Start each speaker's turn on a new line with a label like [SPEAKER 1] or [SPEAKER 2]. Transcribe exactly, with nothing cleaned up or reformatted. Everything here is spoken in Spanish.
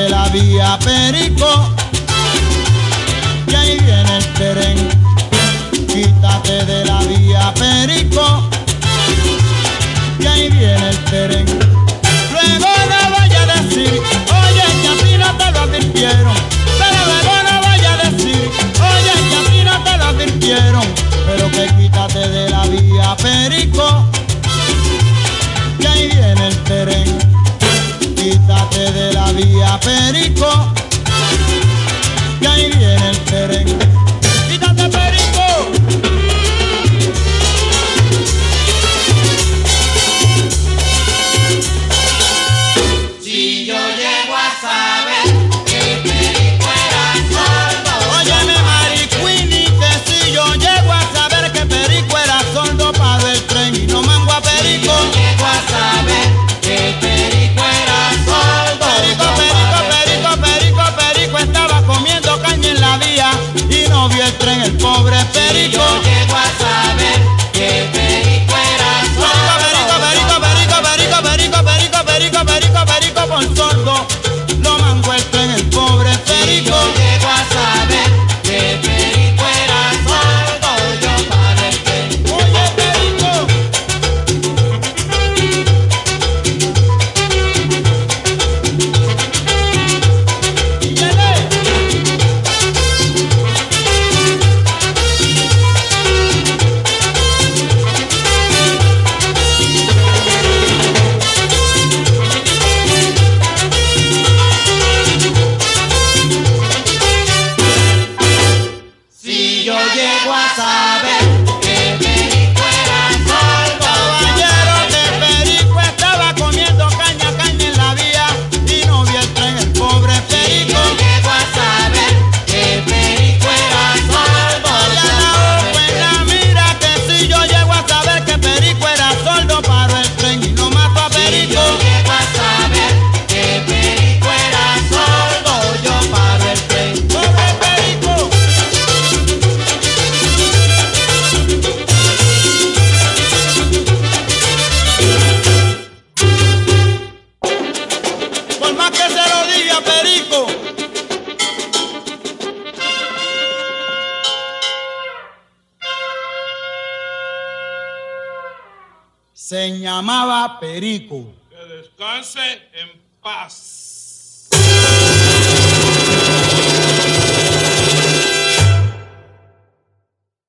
[SPEAKER 1] de la vía Perico, y ahí viene el tren. Quítate de la vía Perico, y ahí viene el tren. Luego no vaya a decir, oye, que a ti no te lo advirtieron. Pero luego no vaya a decir, oye, que a ti no te lo advirtieron. Pero que quítate de la vía Perico, que ahí viene el tren. Quítate de la vía Perico, que ahí viene el tren. Quítate, Perico.
[SPEAKER 2] Si yo llego a saber que Perico era sordo.
[SPEAKER 1] Óyeme, Maricuini, que si yo llego a saber que Perico era sordo, paro el tren y no mango a Perico.
[SPEAKER 2] Si yo llego a saber que Perico era sordo.
[SPEAKER 1] Perico, Perico, Perico, Perico, Perico estaba comiendo caña en la vía y no vio el tren, el pobre Perico.
[SPEAKER 2] Si yo llego a saber que Perico era sordo.
[SPEAKER 1] Perico, Perico, Perico, Perico, Perico, Perico, Perico, Perico, Perico, por sordo lo mangó el tren, el pobre
[SPEAKER 2] Si
[SPEAKER 1] Perico.
[SPEAKER 2] yo llego a saber que Perico era sordo, yo paré el tren.
[SPEAKER 1] Oye, Perico.
[SPEAKER 2] Si yo llego a saber que Perico era sordo,
[SPEAKER 1] Caballero, que Perico estaba comiendo caña, caña en la vía y no vio el tren, el pobre
[SPEAKER 2] si
[SPEAKER 1] Perico.
[SPEAKER 2] yo llego a saber que Perico era sordo,
[SPEAKER 1] Ya la buena, mira que si yo llego a saber que Perico era sordo, paro el tren y no mato a
[SPEAKER 2] si
[SPEAKER 1] Perico.
[SPEAKER 2] yo llego a saber que Perico era sordo, yo paro el tren.
[SPEAKER 1] ¡Pobre Perico! Por más que se lo diga Perico. Se llamaba Perico.
[SPEAKER 3] Que descanse en paz.